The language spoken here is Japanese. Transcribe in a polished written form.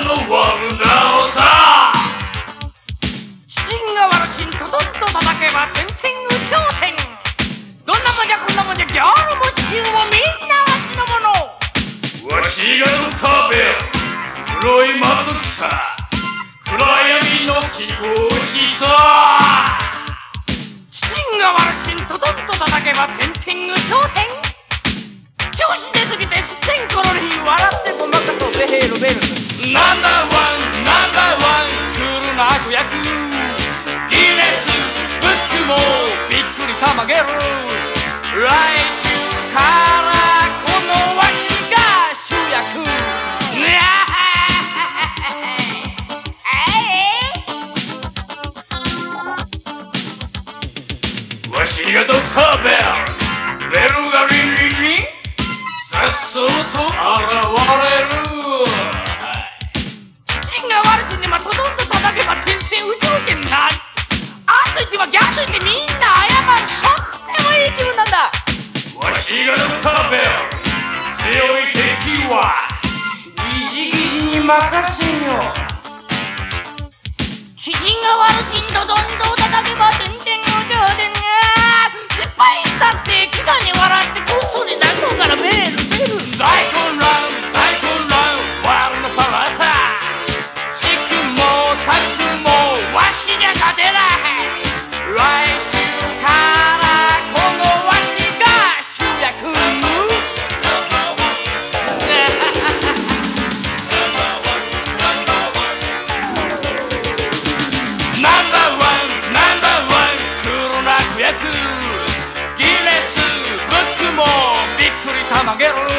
のワルダをさ。 チチンがワルチンとどんと叩けば天天有頂天。どんなもんじゃこんなもんじゃギャルも地球もみんなわしのもの。 わしがドクターベル、黒いマットキサ、暗闇の貴公子さ。 チチンがワルチンとどんと叩けば天天有頂天。調子出すぎてすってんころりん笑ってごまかそうベヘルベル。 ナンバーワンナンバーワン、クールな悪役、ギネスブックもびっくりたまげる。来週からこのわしが主役。わしがドクターベル、ベルがリンリンリン、さっそうと現れる。 チチンがワルチンにまとどんと叩けば天天有頂天な。あんといってはギャルといってみんな謝る。とってもいい気分なんだ。 わしがドクターベル、強い敵はイジギジに任せよ。 チチンがワルチンとどんと叩けば天天有頂天な。失敗したってキザに笑ってこっそり泣こうからベールベル。 大混乱大混乱、ワルのパラサ。シクもタクもわしにゃ勝てない。来週からこのわしが主役。ナンバーワンナンバーワン、クールな悪役、ギネスブックもびっくりたまげる。